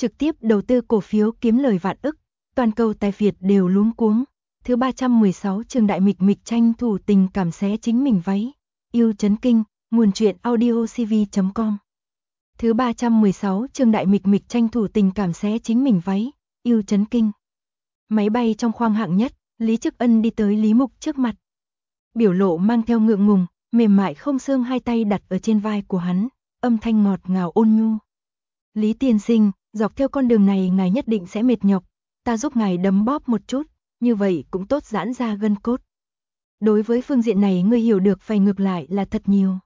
trực tiếp đầu tư cổ phiếu kiếm lời vạn ức, toàn cầu tài phiệt đều luống cuống. Thứ 316 chương đại mịch mịch tranh thủ tình cảm xé chính mình váy, yêu chấn kinh, nguồn truyện audiocv.com. Thứ 316 chương đại mịch mịch tranh thủ tình cảm xé chính mình váy, yêu chấn kinh. Máy bay trong khoang hạng nhất, Lý Chức Ân đi tới Lý Mục trước mặt. Biểu lộ mang theo ngượng ngùng, mềm mại không xương hai tay đặt ở trên vai của hắn, âm thanh ngọt ngào ôn nhu. Lý tiên sinh, dọc theo con đường này ngài nhất định sẽ mệt nhọc, ta giúp ngài đấm bóp một chút, như vậy cũng tốt giãn ra gân cốt. Đối với phương diện này ngươi hiểu được phải ngược lại là thật nhiều.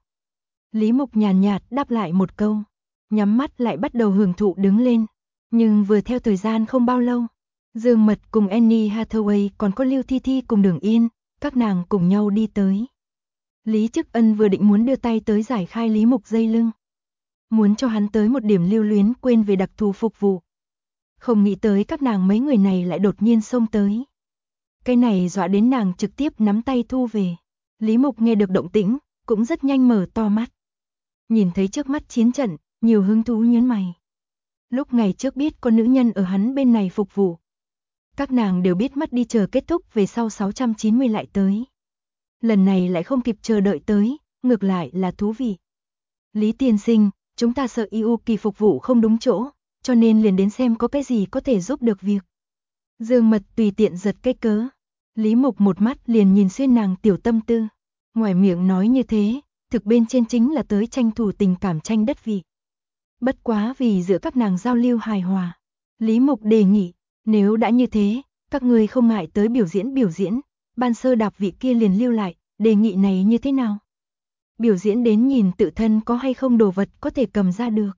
Lý Mục nhàn nhạt đáp lại một câu, nhắm mắt lại bắt đầu hưởng thụ đứng lên. Nhưng vừa theo thời gian không bao lâu, Dương Mật cùng Annie Hathaway còn có Lưu Thi Thi cùng Đường Yên, các nàng cùng nhau đi tới. Lý Chức Ân vừa định muốn đưa tay tới giải khai Lý Mục dây lưng, muốn cho hắn tới một điểm lưu luyến quên về đặc thù phục vụ. Không nghĩ tới các nàng mấy người này lại đột nhiên xông tới. Cái này dọa đến nàng trực tiếp nắm tay thu về. Lý Mục nghe được động tĩnh, cũng rất nhanh mở to mắt. Nhìn thấy trước mắt chiến trận, nhiều hứng thú nhớn mày. Lúc ngày trước biết có nữ nhân ở hắn bên này phục vụ. Các nàng đều biết mất đi chờ kết thúc về sau 690 lại tới. Lần này lại không kịp chờ đợi tới, ngược lại là thú vị. Lý tiên sinh, chúng ta sợ IU kỳ phục vụ không đúng chỗ, cho nên liền đến xem có cái gì có thể giúp được việc. Dương Mật tùy tiện giật cái cớ. Lý Mục một mắt liền nhìn xuyên nàng tiểu tâm tư. Ngoài miệng nói như thế, thực bên trên chính là tới tranh thủ tình cảm tranh đất vị. Bất quá vì giữa các nàng giao lưu hài hòa. Lý Mục đề nghị, nếu đã như thế, các người không ngại tới biểu diễn, ban sơ đạp vị kia liền lưu lại, đề nghị này như thế nào? Biểu diễn đến nhìn tự thân có hay không đồ vật có thể cầm ra được.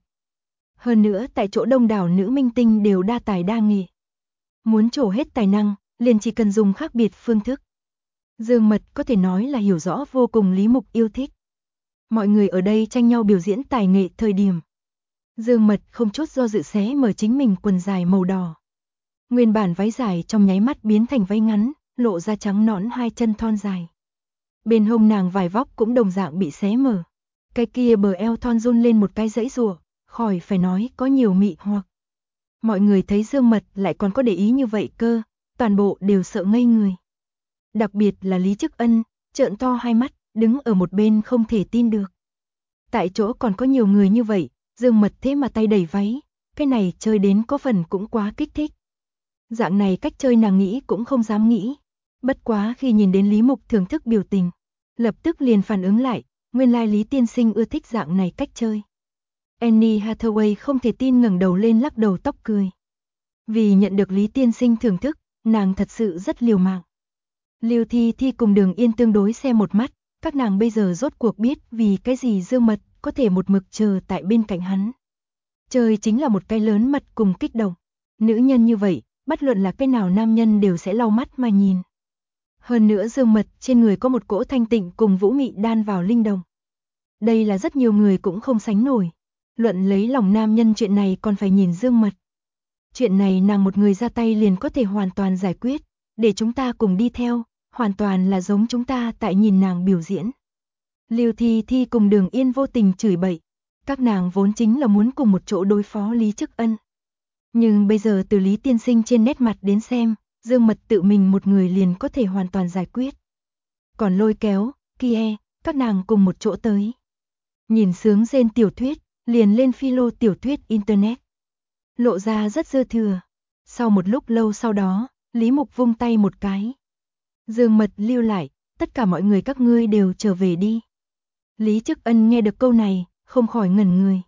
Hơn nữa tại chỗ đông đảo nữ minh tinh đều đa tài đa nghệ. Muốn trổ hết tài năng, liền chỉ cần dùng khác biệt phương thức. Dương Mật có thể nói là hiểu rõ vô cùng Lý Mục yêu thích. Mọi người ở đây tranh nhau biểu diễn tài nghệ thời điểm. Dương Mật không chút do dự xé mở chính mình quần dài màu đỏ. Nguyên bản váy dài trong nháy mắt biến thành váy ngắn, lộ ra trắng nõn hai chân thon dài. Bên hông nàng vải vóc cũng đồng dạng bị xé mở. Cái kia bờ eo thon run lên một cái giãy giụa, khỏi phải nói có nhiều mị hoặc. Mọi người thấy Dương Mật lại còn có để ý như vậy cơ, toàn bộ đều sợ ngây người. Đặc biệt là Lý Chức Ân, trợn to hai mắt, đứng ở một bên không thể tin được. Tại chỗ còn có nhiều người như vậy, Dương Mật thế mà tay đẩy váy, cái này chơi đến có phần cũng quá kích thích. Dạng này cách chơi nàng nghĩ cũng không dám nghĩ. Bất quá khi nhìn đến Lý Mục thưởng thức biểu tình, lập tức liền phản ứng lại, nguyên lai Lý tiên sinh ưa thích dạng này cách chơi. Annie Hathaway không thể tin ngẩng đầu lên lắc đầu tóc cười. Vì nhận được Lý tiên sinh thưởng thức, nàng thật sự rất liều mạng. Lưu Thi Thi cùng Đường Yên tương đối xem một mắt, các nàng bây giờ rốt cuộc biết vì cái gì Dương Mật có thể một mực chờ tại bên cạnh hắn. Chơi chính là một cái lớn mật cùng kích động. Nữ nhân như vậy, bất luận là cái nào nam nhân đều sẽ lau mắt mà nhìn. Hơn nữa Dương Mật trên người có một cỗ thanh tịnh cùng vũ mị đan vào linh đồng. Đây là rất nhiều người cũng không sánh nổi. Luận lấy lòng nam nhân chuyện này còn phải nhìn Dương Mật. Chuyện này nàng một người ra tay liền có thể hoàn toàn giải quyết, để chúng ta cùng đi theo, hoàn toàn là giống chúng ta tại nhìn nàng biểu diễn. Lưu Thi Thi cùng Đường Yên vô tình chửi bậy, các nàng vốn chính là muốn cùng một chỗ đối phó Lý Chức Ân. Nhưng bây giờ từ Lý tiên sinh trên nét mặt đến xem, Dương Mật tự mình một người liền có thể hoàn toàn giải quyết. Còn lôi kéo, kia, các nàng cùng một chỗ tới. Nhìn sướng rên tiểu thuyết, liền lên philo tiểu thuyết internet. Lộ ra rất dư thừa. Sau một lúc lâu sau đó, Lý Mục vung tay một cái. Dương Mật lưu lại, tất cả mọi người các ngươi đều trở về đi. Lý Chức Ân nghe được câu này, không khỏi ngẩn người.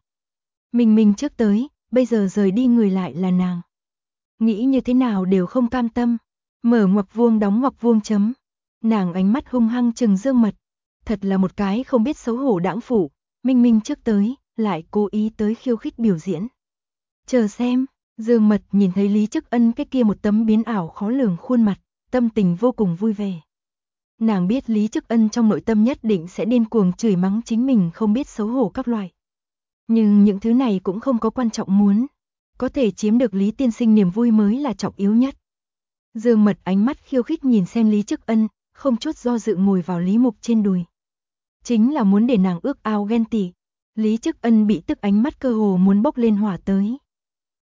Mình trước tới, bây giờ rời đi người lại là nàng. Nghĩ như thế nào đều không cam tâm. Mở ngoặc vuông đóng ngoặc vuông chấm. Nàng ánh mắt hung hăng trừng Dương Mật. Thật là một cái không biết xấu hổ đãng phụ. Minh trước tới, lại cố ý tới khiêu khích biểu diễn. Chờ xem, Dương Mật nhìn thấy Lý Chức Ân cái kia một tấm biến ảo khó lường khuôn mặt, tâm tình vô cùng vui vẻ. Nàng biết Lý Chức Ân trong nội tâm nhất định sẽ điên cuồng chửi mắng chính mình không biết xấu hổ các loại. Nhưng những thứ này cũng không có quan trọng muốn. Có thể chiếm được Lý tiên sinh niềm vui mới là trọng yếu nhất. Dương Mật ánh mắt khiêu khích nhìn xem Lý Chức Ân, không chút do dự ngồi vào Lý Mục trên đùi. Chính là muốn để nàng ước ao ghen tị. Lý Chức Ân bị tức ánh mắt cơ hồ muốn bốc lên hỏa tới.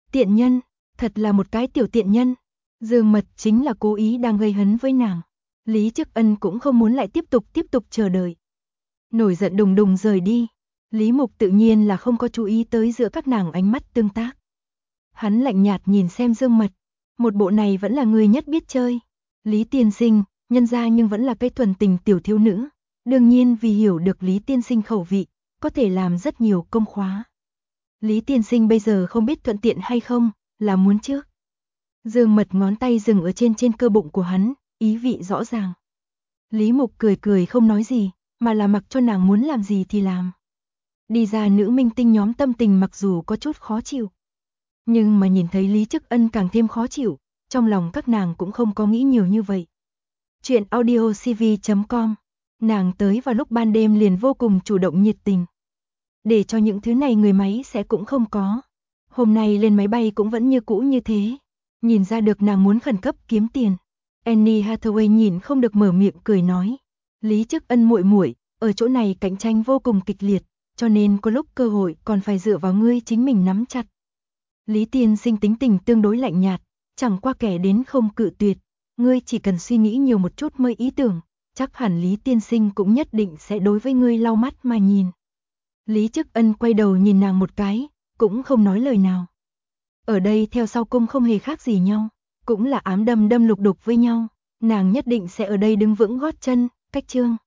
Tiện nhân, thật là một cái tiểu tiện nhân. Dương Mật chính là cố ý đang gây hấn với nàng. Lý Chức Ân cũng không muốn lại tiếp tục chờ đợi. Nổi giận đùng đùng rời đi. Lý Mục tự nhiên là không có chú ý tới giữa các nàng ánh mắt tương tác. Hắn lạnh nhạt nhìn xem Dương Mật, một bộ này vẫn là người nhất biết chơi. Lý tiên sinh, nhân ra nhưng vẫn là cái thuần tình tiểu thiếu nữ. Đương nhiên vì hiểu được Lý tiên sinh khẩu vị, có thể làm rất nhiều công khóa. Lý tiên sinh bây giờ không biết thuận tiện hay không, là muốn trước. Dương Mật ngón tay dừng ở trên cơ bụng của hắn, ý vị rõ ràng. Lý Mục cười không nói gì, mà là mặc cho nàng muốn làm gì thì làm. Đi ra nữ minh tinh nhóm tâm tình mặc dù có chút khó chịu. Nhưng mà nhìn thấy Lý Chức Ân càng thêm khó chịu, trong lòng các nàng cũng không có nghĩ nhiều như vậy. Chuyện audiocv.com, nàng tới vào lúc ban đêm liền vô cùng chủ động nhiệt tình. Để cho những thứ này người máy sẽ cũng không có. Hôm nay lên máy bay cũng vẫn như cũ như thế. Nhìn ra được nàng muốn khẩn cấp kiếm tiền. Annie Hathaway nhìn không được mở miệng cười nói. Lý Chức Ân muội muội, ở chỗ này cạnh tranh vô cùng kịch liệt, cho nên có lúc cơ hội còn phải dựa vào ngươi chính mình nắm chặt. Lý tiên sinh tính tình tương đối lạnh nhạt, chẳng qua kẻ đến không cự tuyệt, ngươi chỉ cần suy nghĩ nhiều một chút mới ý tưởng, chắc hẳn Lý tiên sinh cũng nhất định sẽ đối với ngươi lau mắt mà nhìn. Lý Chức Ân quay đầu nhìn nàng một cái, cũng không nói lời nào. Ở đây theo sau cung không hề khác gì nhau, cũng là ám đâm lục đục với nhau, nàng nhất định sẽ ở đây đứng vững gót chân, cách chương.